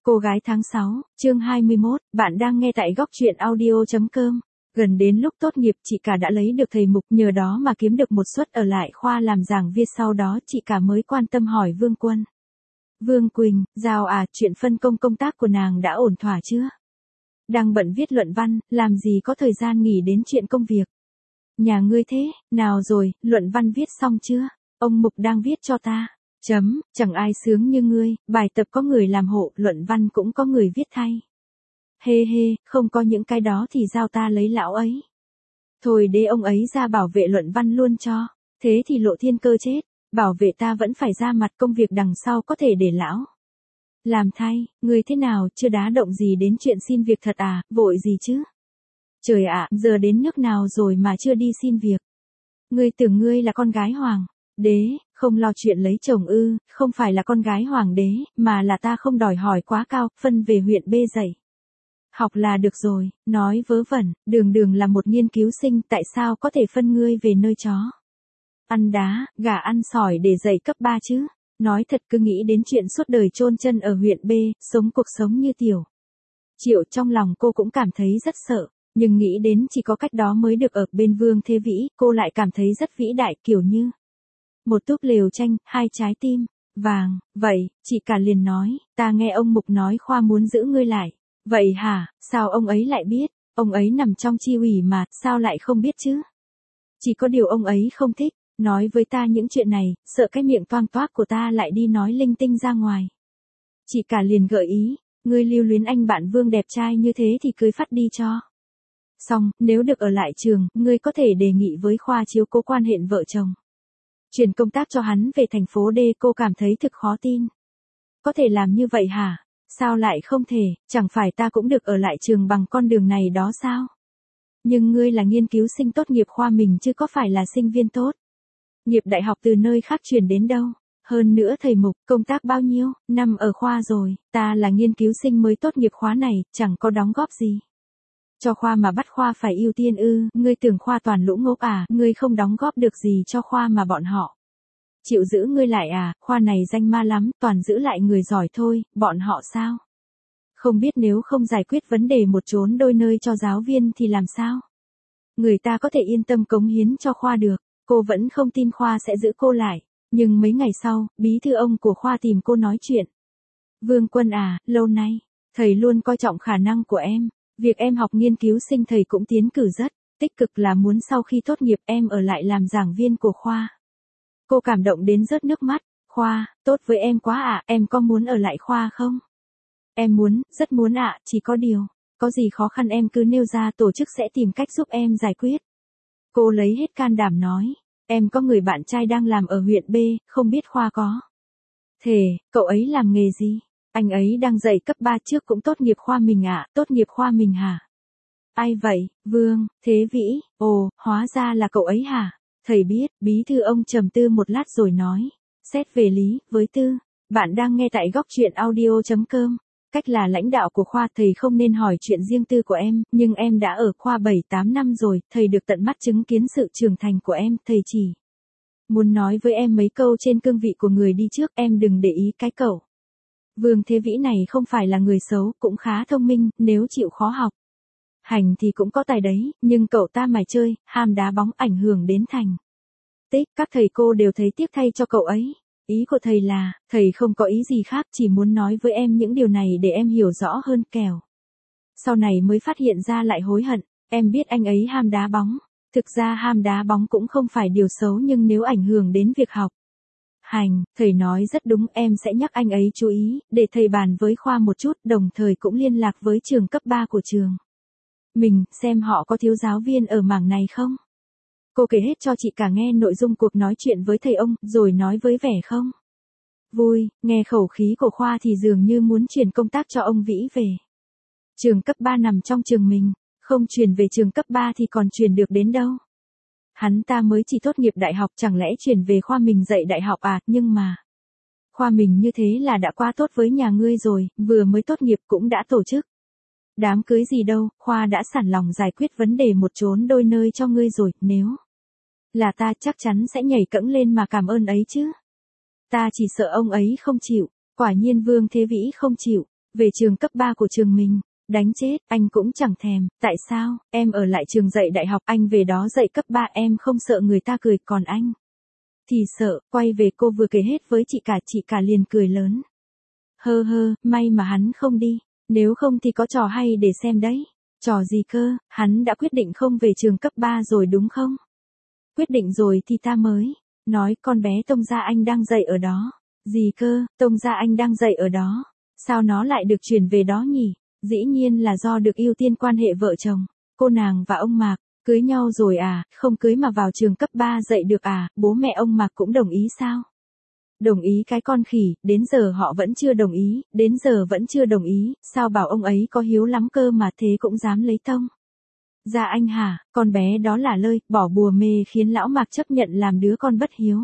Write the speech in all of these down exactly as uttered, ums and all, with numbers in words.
Cô gái tháng sáu, chương hai mươi mốt, bạn đang nghe tại góc truyện audio chấm com. Gần đến lúc tốt nghiệp chị cả đã lấy được thầy Mục, nhờ đó mà kiếm được một suất ở lại khoa làm giảng viên, sau đó chị cả mới quan tâm hỏi Vương Quân. Vương Quỳnh, Giao à, chuyện phân công công tác của nàng đã ổn thỏa chưa? Đang bận viết luận văn, làm gì có thời gian nghỉ đến chuyện công việc. Nhà ngươi thế, nào rồi, luận văn viết xong chưa? Ông Mục đang viết cho ta. Chấm, chẳng ai sướng như ngươi, bài tập có người làm hộ, luận văn cũng có người viết thay. Hê hê, không có những cái đó thì giao ta lấy lão ấy. Thôi để ông ấy ra bảo vệ luận văn luôn cho, thế thì Lộ Thiên Cơ chết, bảo vệ ta vẫn phải ra mặt, công việc đằng sau có thể để lão làm thay. Ngươi thế nào, chưa đá động gì đến chuyện xin việc thật à, vội gì chứ? Trời ạ, giờ đến nước nào rồi mà chưa đi xin việc? Ngươi tưởng ngươi là con gái hoàng đế, không lo chuyện lấy chồng ư? Không phải là con gái hoàng đế, mà là ta không đòi hỏi quá cao, phân về huyện B dạy học là được rồi. Nói vớ vẩn, đường đường là một nghiên cứu sinh, tại sao có thể phân ngươi về nơi chó ăn đá, gà ăn sỏi để dạy cấp ba chứ? Nói thật, cứ nghĩ đến chuyện suốt đời chôn chân ở huyện B, sống cuộc sống như tiểu Triệu, trong lòng cô cũng cảm thấy rất sợ. Nhưng nghĩ đến chỉ có cách đó mới được ở bên Vương Thế Vĩ, cô lại cảm thấy rất vĩ đại, kiểu như một túp lều tranh, hai trái tim vàng. Vậy, chị cả liền nói, ta nghe ông Mục nói khoa muốn giữ ngươi lại. Vậy hả, sao ông ấy lại biết? Ông ấy nằm trong chi ủy mà, sao lại không biết chứ? Chỉ có điều ông ấy không thích nói với ta những chuyện này, sợ cái miệng toang toác của ta lại đi nói linh tinh ra ngoài. Chị cả liền gợi ý, ngươi lưu luyến anh bạn Vương đẹp trai như thế thì cưới phát đi cho xong, nếu được ở lại trường, ngươi có thể đề nghị với khoa chiếu cố quan hệ vợ chồng. Chuyển công tác cho hắn về thành phố D. Cô cảm thấy thực khó tin. Có thể làm như vậy hả? Sao lại không thể, chẳng phải ta cũng được ở lại trường bằng con đường này đó sao? Nhưng ngươi là nghiên cứu sinh tốt nghiệp khoa mình chứ có phải là sinh viên tốt nghiệp đại học từ nơi khác chuyển đến đâu. Hơn nữa thầy Mục, công tác bao nhiêu năm ở khoa rồi, ta là nghiên cứu sinh mới tốt nghiệp khóa này, chẳng có đóng góp gì cho khoa mà bắt khoa phải ưu tiên ư? Ngươi tưởng khoa toàn lũ ngốc à? Ngươi không đóng góp được gì cho khoa mà bọn họ chịu giữ ngươi lại à? Khoa này danh ma lắm, toàn giữ lại người giỏi thôi, bọn họ sao không biết nếu không giải quyết vấn đề một chốn đôi nơi cho giáo viên thì làm sao người ta có thể yên tâm cống hiến cho khoa được. Cô vẫn không tin khoa sẽ giữ cô lại. Nhưng mấy ngày sau, bí thư ông của khoa tìm cô nói chuyện. Vương Quân à, lâu nay thầy luôn coi trọng khả năng của em. Việc em học nghiên cứu sinh thầy cũng tiến cử rất tích cực, là muốn sau khi tốt nghiệp em ở lại làm giảng viên của khoa. Cô cảm động đến rớt nước mắt. Khoa, tốt với em quá ạ, em có muốn ở lại khoa không? Em muốn, rất muốn ạ, chỉ có điều, có gì khó khăn em cứ nêu ra, tổ chức sẽ tìm cách giúp em giải quyết. Cô lấy hết can đảm nói, em có người bạn trai đang làm ở huyện B, không biết khoa có thể, cậu ấy làm nghề gì? Anh ấy đang dạy cấp ba, trước cũng tốt nghiệp khoa mình ạ. Tốt nghiệp khoa mình hả? Ai vậy? Vương Thế Vĩ. Ồ, hóa ra là cậu ấy hả? Thầy biết. Bí thư ông trầm tư một lát rồi nói, xét về lý, với tư, bạn đang nghe tại góc truyện audio chấm com. Cách là lãnh đạo của khoa, thầy không nên hỏi chuyện riêng tư của em, nhưng em đã ở khoa bảy tám năm rồi, thầy được tận mắt chứng kiến sự trưởng thành của em, thầy chỉ muốn nói với em mấy câu trên cương vị của người đi trước, em đừng để ý cái cậu Vương Thế Vĩ này không phải là người xấu, cũng khá thông minh, nếu chịu khó học hành thì cũng có tài đấy, nhưng cậu ta mải chơi, ham đá bóng, ảnh hưởng đến thành tích. Các thầy cô đều thấy tiếc thay cho cậu ấy. Ý của thầy là, thầy không có ý gì khác, chỉ muốn nói với em những điều này để em hiểu rõ hơn, kẻo sau này mới phát hiện ra lại hối hận. Em biết anh ấy ham đá bóng. Thực ra ham đá bóng cũng không phải điều xấu, nhưng nếu ảnh hưởng đến việc học hành, thầy nói rất đúng, em sẽ nhắc anh ấy chú ý, để thầy bàn với khoa một chút, đồng thời cũng liên lạc với trường cấp ba của trường mình, xem họ có thiếu giáo viên ở mảng này không. Cô kể hết cho chị cả nghe nội dung cuộc nói chuyện với thầy ông, rồi nói với vẻ không vui, nghe khẩu khí của khoa thì dường như muốn chuyển công tác cho ông Vĩ về trường cấp ba nằm trong trường mình. Không chuyển về trường cấp ba thì còn chuyển được đến đâu. Hắn ta mới chỉ tốt nghiệp đại học, chẳng lẽ chuyển về khoa mình dạy đại học à? Nhưng mà khoa mình như thế là đã quá tốt với nhà ngươi rồi, vừa mới tốt nghiệp cũng đã tổ chức đám cưới gì đâu, khoa đã sẵn lòng giải quyết vấn đề một chốn đôi nơi cho ngươi rồi, nếu là ta chắc chắn sẽ nhảy cẫng lên mà cảm ơn ấy chứ. Ta chỉ sợ ông ấy không chịu. Quả nhiên Vương Thế Vĩ không chịu. Về trường cấp ba của trường mình, đánh chết, anh cũng chẳng thèm, tại sao, em ở lại trường dạy đại học, anh về đó dạy cấp ba em không sợ người ta cười, còn anh thì sợ, quay về cô vừa kể hết với chị cả, chị cả liền cười lớn. Hơ hơ, may mà hắn không đi, nếu không thì có trò hay để xem đấy. Trò gì cơ, hắn đã quyết định không về trường cấp ba rồi đúng không? Quyết định rồi thì ta mới nói con bé Tông Gia Anh đang dạy ở đó. Gì cơ, Tông Gia Anh đang dạy ở đó? Sao nó lại được chuyển về đó nhỉ? Dĩ nhiên là do được ưu tiên quan hệ vợ chồng. Cô nàng và ông Mạc, cưới nhau rồi à, không cưới mà vào trường cấp ba dạy được à, bố mẹ ông Mạc cũng đồng ý sao? Đồng ý cái con khỉ, đến giờ họ vẫn chưa đồng ý, đến giờ vẫn chưa đồng ý, sao bảo ông ấy có hiếu lắm cơ mà thế cũng dám lấy Tông Gia Anh hả, con bé đó là lơi, bỏ bùa mê khiến lão Mạc chấp nhận làm đứa con bất hiếu.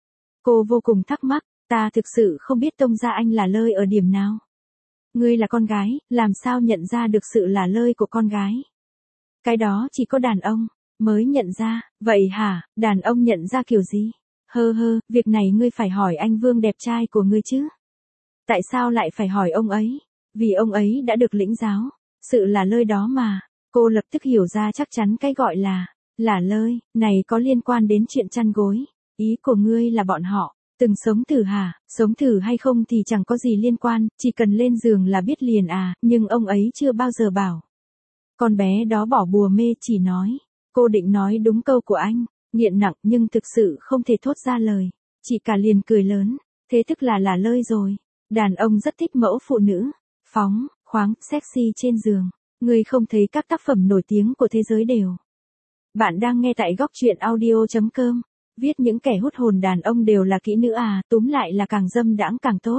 Cô vô cùng thắc mắc, ta thực sự không biết Tông Gia Anh là lơi ở điểm nào. Ngươi là con gái, làm sao nhận ra được sự là lơi của con gái? Cái đó chỉ có đàn ông mới nhận ra, vậy hả, đàn ông nhận ra kiểu gì? Hơ hơ, việc này ngươi phải hỏi anh Vương đẹp trai của ngươi chứ. Tại sao lại phải hỏi ông ấy? Vì ông ấy đã được lĩnh giáo, sự là lơi đó mà. Cô lập tức hiểu ra chắc chắn cái gọi là là lơi, này có liên quan đến chuyện chăn gối. Ý của ngươi là bọn họ từng sống thử hả? Sống thử hay không thì chẳng có gì liên quan, chỉ cần lên giường là biết liền à, nhưng ông ấy chưa bao giờ bảo. Con bé đó bỏ bùa mê, chỉ nói, cô định nói đúng câu của anh, nghiện nặng nhưng thực sự không thể thốt ra lời. Chị cả liền cười lớn, thế tức là là lơi rồi. Đàn ông rất thích mẫu phụ nữ, phóng, khoáng, sexy trên giường. Ngươi không thấy các tác phẩm nổi tiếng của thế giới đều. Bạn đang nghe tại góc truyện audio.com. Viết những kẻ hút hồn đàn ông đều là kỹ nữ à, túm lại là càng dâm đãng càng tốt.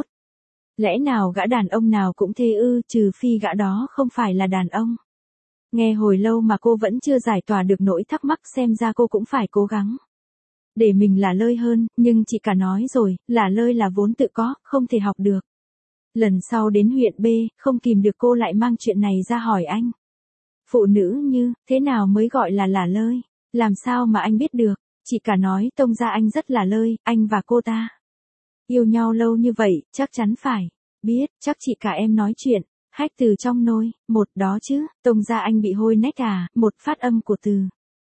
Lẽ nào gã đàn ông nào cũng thế ư, trừ phi gã đó không phải là đàn ông. Nghe hồi lâu mà cô vẫn chưa giải tỏa được nỗi thắc mắc, xem ra cô cũng phải cố gắng để mình là lơi hơn, nhưng chị cả nói rồi, là lơi là vốn tự có, không thể học được. Lần sau đến huyện B, không kìm được cô lại mang chuyện này ra hỏi anh. Phụ nữ như, thế nào mới gọi là là lơi? Làm sao mà anh biết được? Chị cả nói Tông Gia Anh rất là lơi, anh và cô ta yêu nhau lâu như vậy, chắc chắn phải biết, chắc chị cả em nói chuyện hách từ trong nôi, một đó chứ, Tông Gia Anh bị hôi nách à, một phát âm của từ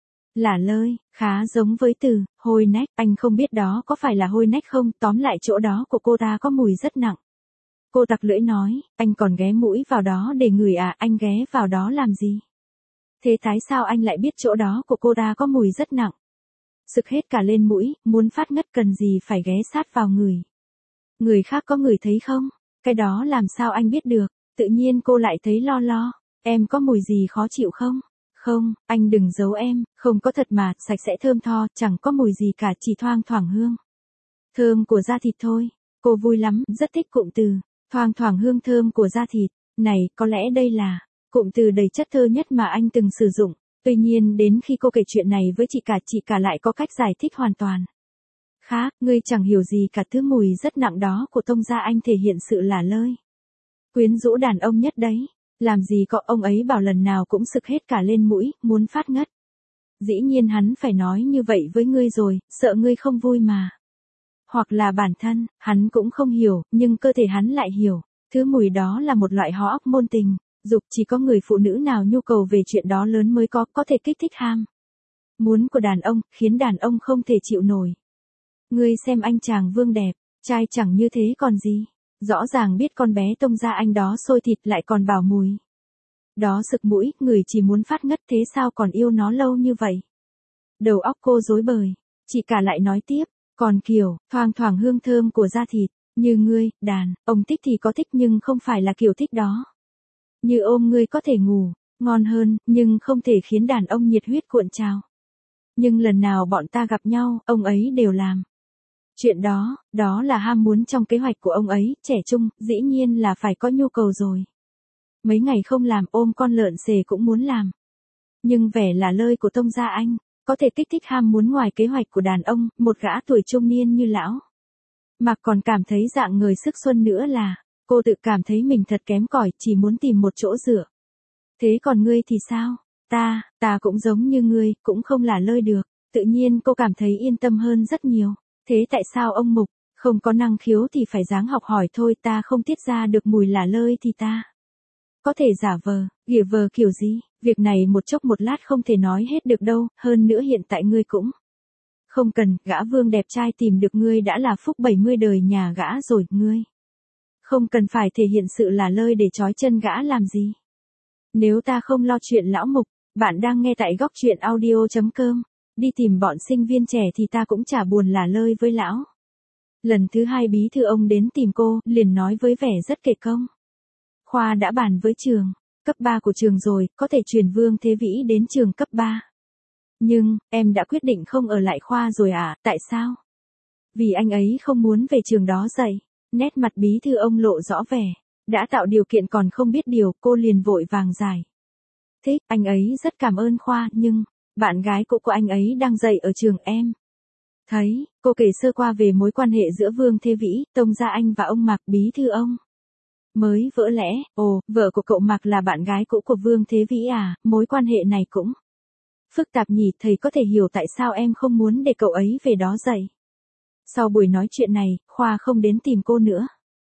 là lơi, khá giống với từ hôi nách, anh không biết đó có phải là hôi nách không, tóm lại chỗ đó của cô ta có mùi rất nặng. Cô tặc lưỡi nói, anh còn ghé mũi vào đó để ngửi à, anh ghé vào đó làm gì? Thế tại sao anh lại biết chỗ đó của cô ta có mùi rất nặng? Sực hết cả lên mũi, muốn phát ngất cần gì phải ghé sát vào người. Người khác có ngửi thấy không? Cái đó làm sao anh biết được? Tự nhiên cô lại thấy lo lo, em có mùi gì khó chịu không? Không, anh đừng giấu em, không có thật mà, sạch sẽ thơm tho, chẳng có mùi gì cả, chỉ thoang thoảng hương thơm của da thịt thôi. Cô vui lắm, rất thích cụm từ thoang thoảng hương thơm của da thịt. Này, có lẽ đây là cụm từ đầy chất thơ nhất mà anh từng sử dụng. Tuy nhiên đến khi cô kể chuyện này với chị cả, chị cả lại có cách giải thích hoàn toàn khác. Ngươi chẳng hiểu gì cả, thứ mùi rất nặng đó của Tông Gia Anh thể hiện sự là lơi, quyến rũ đàn ông nhất đấy. Làm gì có, ông ấy bảo lần nào cũng sực hết cả lên mũi, muốn phát ngất. Dĩ nhiên hắn phải nói như vậy với ngươi rồi, sợ ngươi không vui mà. Hoặc là bản thân, hắn cũng không hiểu, nhưng cơ thể hắn lại hiểu. Thứ mùi đó là một loại hóa óc môn tình dục, chỉ có người phụ nữ nào nhu cầu về chuyện đó lớn mới có, có thể kích thích ham muốn của đàn ông, khiến đàn ông không thể chịu nổi. Ngươi xem anh chàng Vương đẹp, trai chẳng như thế còn gì. Rõ ràng biết con bé Tông Gia Anh đó xôi thịt lại còn bảo mùi đó sực mũi, người chỉ muốn phát ngất, thế sao còn yêu nó lâu như vậy? Đầu óc cô rối bời, chị cả lại nói tiếp, còn kiểu thoang thoảng hương thơm của da thịt, như ngươi, đàn ông thích thì có thích nhưng không phải là kiểu thích đó. Như ôm ngươi có thể ngủ ngon hơn, nhưng không thể khiến đàn ông nhiệt huyết cuộn trào. Nhưng lần nào bọn ta gặp nhau, ông ấy đều làm chuyện đó, đó là ham muốn trong kế hoạch của ông ấy, trẻ trung, dĩ nhiên là phải có nhu cầu rồi. Mấy ngày không làm, ôm con lợn xề cũng muốn làm. Nhưng vẻ là lơi của Tông Gia Anh có thể kích thích ham muốn ngoài kế hoạch của đàn ông, một gã tuổi trung niên như lão mà còn cảm thấy dạng người sức xuân nữa là, cô tự cảm thấy mình thật kém cỏi, chỉ muốn tìm một chỗ dựa. Thế còn ngươi thì sao? Ta, ta cũng giống như ngươi, cũng không là lơi được. Tự nhiên cô cảm thấy yên tâm hơn rất nhiều. Thế tại sao ông Mục Không có năng khiếu thì phải ráng học hỏi thôi, ta không tiết ra được mùi lả lơi thì ta có thể giả vờ, ghỉa vờ kiểu gì, việc này một chốc một lát không thể nói hết được đâu, hơn nữa hiện tại ngươi cũng không cần, gã vương đẹp trai tìm được ngươi đã là phúc bảy mươi đời nhà gã rồi, ngươi không cần phải thể hiện sự lả lơi để trói chân gã làm gì. Nếu ta không lo chuyện lão mục, bạn đang nghe tại góc truyện audio.com, đi tìm bọn sinh viên trẻ thì ta cũng chả buồn lả lơi với lão. Lần thứ hai bí thư ông đến tìm cô, liền nói với vẻ rất kể công. Khoa đã bàn với trường, cấp ba của trường rồi, có thể chuyển Vương Thế Vĩ đến trường cấp ba. Nhưng, em đã quyết định không ở lại khoa rồi à, tại sao? Vì anh ấy không muốn về trường đó dạy. Nét mặt bí thư ông lộ rõ vẻ. Đã tạo điều kiện còn không biết điều, cô liền vội vàng giải. Thích, anh ấy rất cảm ơn khoa, nhưng, bạn gái cũ của anh ấy đang dạy ở trường em. Thấy, cô kể sơ qua về mối quan hệ giữa Vương Thế Vĩ, Tông Gia Anh và ông Mạc bí thư ông. Mới vỡ lẽ, ồ, vợ của cậu Mạc là bạn gái cũ của Vương Thế Vĩ à, mối quan hệ này cũng phức tạp nhỉ, thầy có thể hiểu tại sao em không muốn để cậu ấy về đó dạy. Sau buổi nói chuyện này, Khoa không đến tìm cô nữa.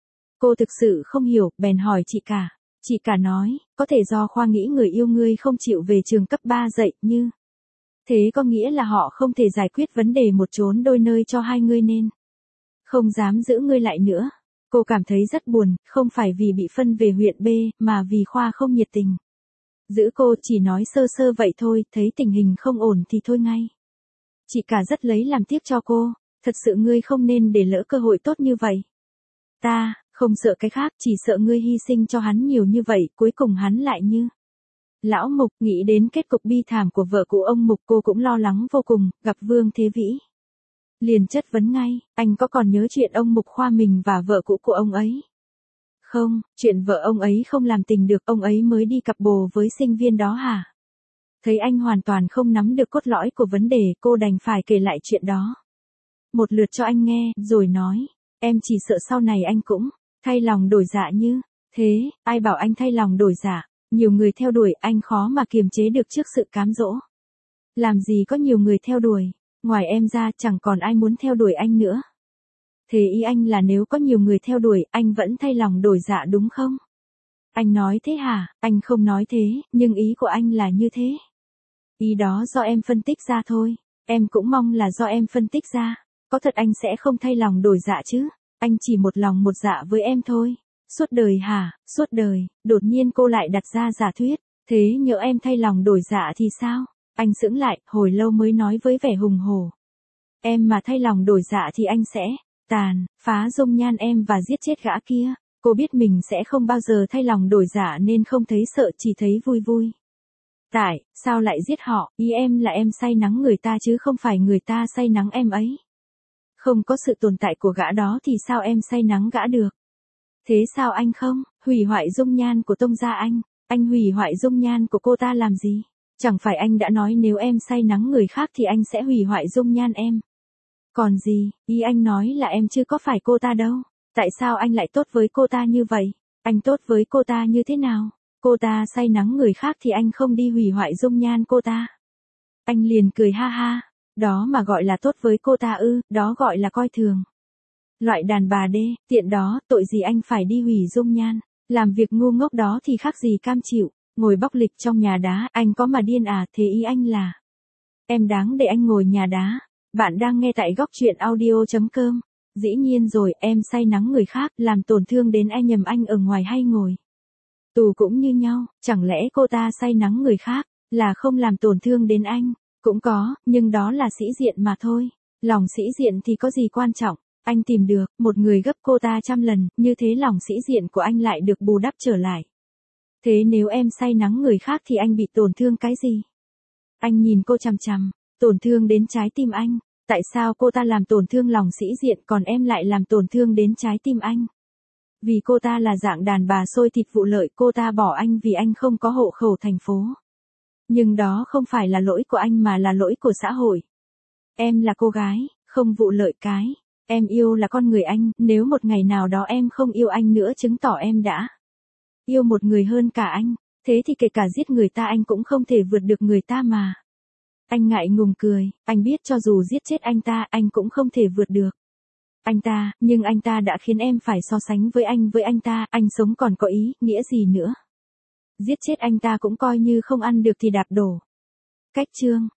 Cô thực sự không hiểu, bèn hỏi chị cả. Chị cả nói, có thể do Khoa nghĩ người yêu ngươi không chịu về trường cấp ba dạy, như thế có nghĩa là họ không thể giải quyết vấn đề một chốn đôi nơi cho hai ngươi nên không dám giữ ngươi lại nữa. Cô cảm thấy rất buồn, không phải vì bị phân về huyện B, mà vì Khoa không nhiệt tình giữ cô, chỉ nói sơ sơ vậy thôi, thấy tình hình không ổn thì thôi ngay. Chị cả rất lấy làm tiếc cho cô, thật sự ngươi không nên để lỡ cơ hội tốt như vậy. Ta, không sợ cái khác, chỉ sợ ngươi hy sinh cho hắn nhiều như vậy, cuối cùng hắn lại như lão Mục. Nghĩ đến kết cục bi thảm của vợ của ông Mục, cô cũng lo lắng vô cùng, gặp Vương Thế Vĩ liền chất vấn ngay, anh có còn nhớ chuyện ông Mục Khoa mình và vợ cũ của ông ấy? Không, chuyện vợ ông ấy không làm tình được, ông ấy mới đi cặp bồ với sinh viên đó hả? Thấy anh hoàn toàn không nắm được cốt lõi của vấn đề, cô đành phải kể lại chuyện đó một lượt cho anh nghe, rồi nói, em chỉ sợ sau này anh cũng thay lòng đổi dạ như thế. Ai bảo anh thay lòng đổi dạ, nhiều người theo đuổi, anh khó mà kiềm chế được trước sự cám dỗ. Làm gì có nhiều người theo đuổi, ngoài em ra chẳng còn ai muốn theo đuổi anh nữa. Thế ý anh là nếu có nhiều người theo đuổi, anh vẫn thay lòng đổi dạ đúng không? Anh nói thế hả? Anh không nói thế, nhưng ý của anh là như thế. Ý đó do em phân tích ra thôi, em cũng mong là do em phân tích ra. Có thật anh sẽ không thay lòng đổi dạ chứ? Anh chỉ một lòng một dạ với em thôi. Suốt đời hả? Suốt đời. Đột nhiên cô lại đặt ra giả thuyết. Thế nhỡ em thay lòng đổi dạ thì sao? Anh sững lại, hồi lâu mới nói với vẻ hùng hổ. Em mà thay lòng đổi dạ thì anh sẽ tàn phá dung nhan em và giết chết gã kia. Cô biết mình sẽ không bao giờ thay lòng đổi dạ nên không thấy sợ, chỉ thấy vui vui. Tại sao lại giết họ? Ý em là em say nắng người ta chứ không phải người ta say nắng em ấy. Không có sự tồn tại của gã đó thì sao em say nắng gã được? Thế sao anh không hủy hoại dung nhan của Tông Gia Anh? Anh hủy hoại dung nhan của cô ta làm gì? Chẳng phải anh đã nói nếu em say nắng người khác thì anh sẽ hủy hoại dung nhan em. Còn gì, ý anh nói là em chưa có phải cô ta đâu. Tại sao anh lại tốt với cô ta như vậy? Anh tốt với cô ta như thế nào? Cô ta say nắng người khác thì anh không đi hủy hoại dung nhan cô ta. Anh liền cười ha ha. Đó mà gọi là tốt với cô ta ư, đó gọi là coi thường. Loại đàn bà đê, tiện đó, tội gì anh phải đi hủy dung nhan. Làm việc ngu ngốc đó thì khác gì cam chịu. Ngồi bóc lịch trong nhà đá, anh có mà điên à? Thế ý anh là em đáng để anh ngồi nhà đá. Bạn đang nghe tại góc truyện audio.com. Dĩ nhiên rồi, em say nắng người khác, làm tổn thương đến ai nhầm anh ở ngoài hay ngồi tù cũng như nhau. Chẳng lẽ cô ta say nắng người khác là không làm tổn thương đến anh? Cũng có, nhưng đó là sĩ diện mà thôi. Lòng sĩ diện thì có gì quan trọng. Anh tìm được một người gấp cô ta trăm lần, như thế lòng sĩ diện của anh lại được bù đắp trở lại. Thế nếu em say nắng người khác thì anh bị tổn thương cái gì? Anh nhìn cô chằm chằm, tổn thương đến trái tim anh. Tại sao cô ta làm tổn thương lòng sĩ diện còn em lại làm tổn thương đến trái tim anh? Vì cô ta là dạng đàn bà xôi thịt vụ lợi, cô ta bỏ anh vì anh không có hộ khẩu thành phố. Nhưng đó không phải là lỗi của anh mà là lỗi của xã hội. Em là cô gái, không vụ lợi cái. Em yêu là con người anh, nếu một ngày nào đó em không yêu anh nữa chứng tỏ em đã yêu một người hơn cả anh. Thế thì kể cả giết người ta anh cũng không thể vượt được người ta mà. Anh ngại ngùng cười, anh biết cho dù giết chết anh ta, anh cũng không thể vượt được. Anh ta, nhưng anh ta đã khiến em phải so sánh với anh với anh ta, anh sống còn có ý, nghĩa gì nữa. Giết chết anh ta cũng coi như không ăn được thì đạp đổ. Cách chương